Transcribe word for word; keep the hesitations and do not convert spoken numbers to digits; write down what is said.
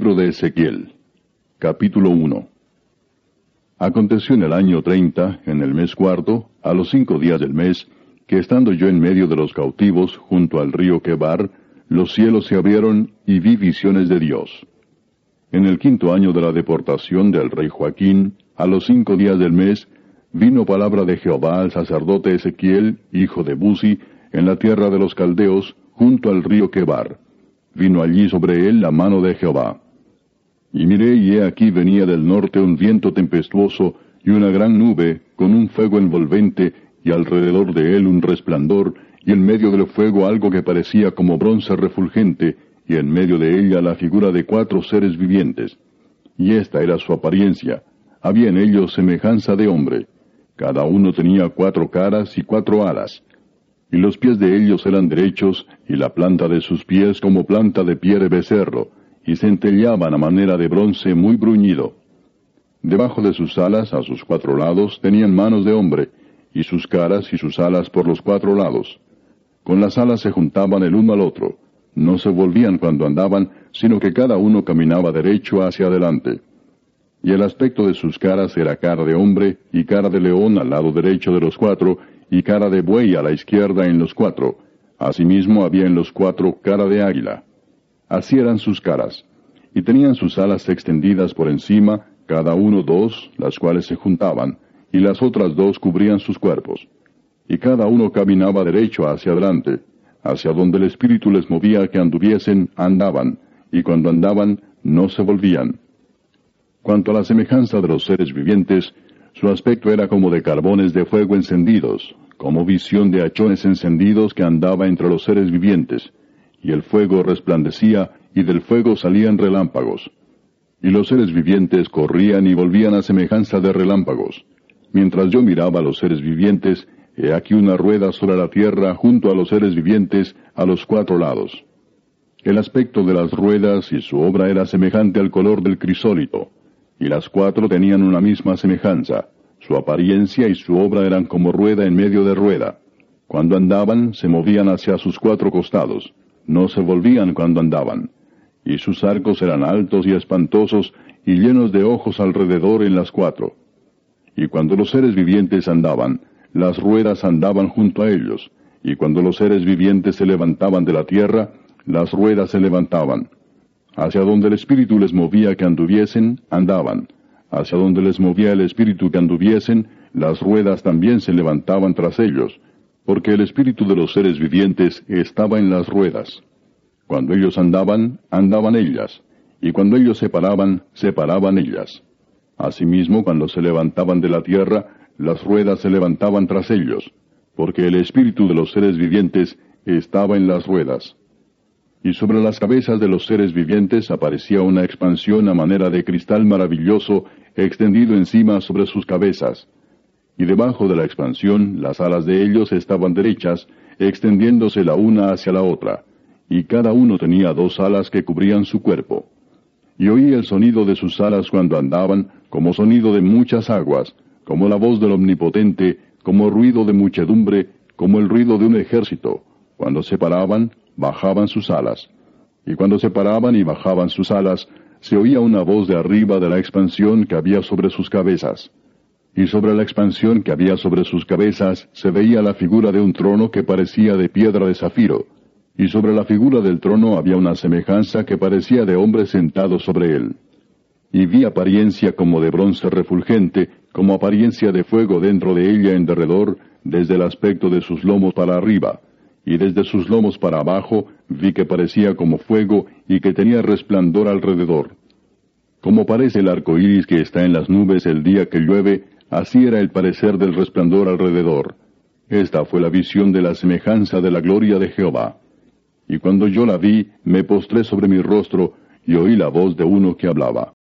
Libro de Ezequiel, capítulo uno. Aconteció en el año treinta, en el mes cuarto, a los cinco días del mes, que estando yo en medio de los cautivos, junto al río Quebar, los cielos se abrieron y vi visiones de Dios. En el quinto año de la deportación del rey Joaquín, a los cinco días del mes, vino palabra de Jehová al sacerdote Ezequiel, hijo de Buzi, en la tierra de los caldeos, junto al río Quebar. Vino allí sobre él la mano de Jehová. Y miré, y he aquí venía del norte un viento tempestuoso, y una gran nube, con un fuego envolvente, y alrededor de él un resplandor, y en medio del fuego algo que parecía como bronce refulgente, y en medio de ella la figura de cuatro seres vivientes. Y esta era su apariencia. Había en ellos semejanza de hombre. Cada uno tenía cuatro caras y cuatro alas. Y los pies de ellos eran derechos, y la planta de sus pies como planta de pie de becerro, y centelleaban a manera de bronce muy bruñido. Debajo de sus alas, a sus cuatro lados, tenían manos de hombre, y sus caras y sus alas por los cuatro lados. Con las alas se juntaban el uno al otro, no se volvían cuando andaban, sino que cada uno caminaba derecho hacia adelante. Y el aspecto de sus caras era cara de hombre, y cara de león al lado derecho de los cuatro, y cara de buey a la izquierda en los cuatro. Asimismo había en los cuatro cara de águila. Así eran sus caras. Y tenían sus alas extendidas por encima, cada uno dos, las cuales se juntaban, y las otras dos cubrían sus cuerpos. Y cada uno caminaba derecho hacia adelante, hacia donde el Espíritu les movía que anduviesen, andaban, y cuando andaban, no se volvían. Cuanto a la semejanza de los seres vivientes, su aspecto era como de carbones de fuego encendidos, como visión de hachones encendidos que andaba entre los seres vivientes, y el fuego resplandecía, y del fuego salían relámpagos. Y los seres vivientes corrían y volvían a semejanza de relámpagos. Mientras yo miraba a los seres vivientes, he aquí una rueda sobre la tierra junto a los seres vivientes a los cuatro lados. El aspecto de las ruedas y su obra era semejante al color del crisólito. Y las cuatro tenían una misma semejanza. Su apariencia y su obra eran como rueda en medio de rueda. Cuando andaban, se movían hacia sus cuatro costados. No se volvían cuando andaban. Y sus arcos eran altos y espantosos, y llenos de ojos alrededor en las cuatro. Y cuando los seres vivientes andaban, las ruedas andaban junto a ellos. Y cuando los seres vivientes se levantaban de la tierra, las ruedas se levantaban. Hacia donde el Espíritu les movía que anduviesen, andaban. Hacia donde les movía el Espíritu que anduviesen, las ruedas también se levantaban tras ellos, porque el Espíritu de los seres vivientes estaba en las ruedas. Cuando ellos andaban, andaban ellas, y cuando ellos se paraban, se paraban ellas. Asimismo, cuando se levantaban de la tierra, las ruedas se levantaban tras ellos, porque el Espíritu de los seres vivientes estaba en las ruedas. Y sobre las cabezas de los seres vivientes aparecía una expansión a manera de cristal maravilloso extendido encima sobre sus cabezas. Y debajo de la expansión las alas de ellos estaban derechas, extendiéndose la una hacia la otra, y cada uno tenía dos alas que cubrían su cuerpo. Y oí el sonido de sus alas cuando andaban, como sonido de muchas aguas, como la voz del Omnipotente, como ruido de muchedumbre, como el ruido de un ejército. Cuando se paraban, bajaban sus alas. Y cuando se paraban y bajaban sus alas, se oía una voz de arriba de la expansión que había sobre sus cabezas. Y sobre la expansión que había sobre sus cabezas se veía la figura de un trono que parecía de piedra de zafiro. Y sobre la figura del trono había una semejanza que parecía de hombre sentado sobre él. Y vi apariencia como de bronce refulgente, como apariencia de fuego dentro de ella en derredor, desde el aspecto de sus lomos para arriba. Y desde sus lomos para abajo vi que parecía como fuego y que tenía resplandor alrededor. Como parece el arco iris que está en las nubes el día que llueve, así era el parecer del resplandor alrededor. Esta fue la visión de la semejanza de la gloria de Jehová. Y cuando yo la vi, me postré sobre mi rostro y oí la voz de uno que hablaba.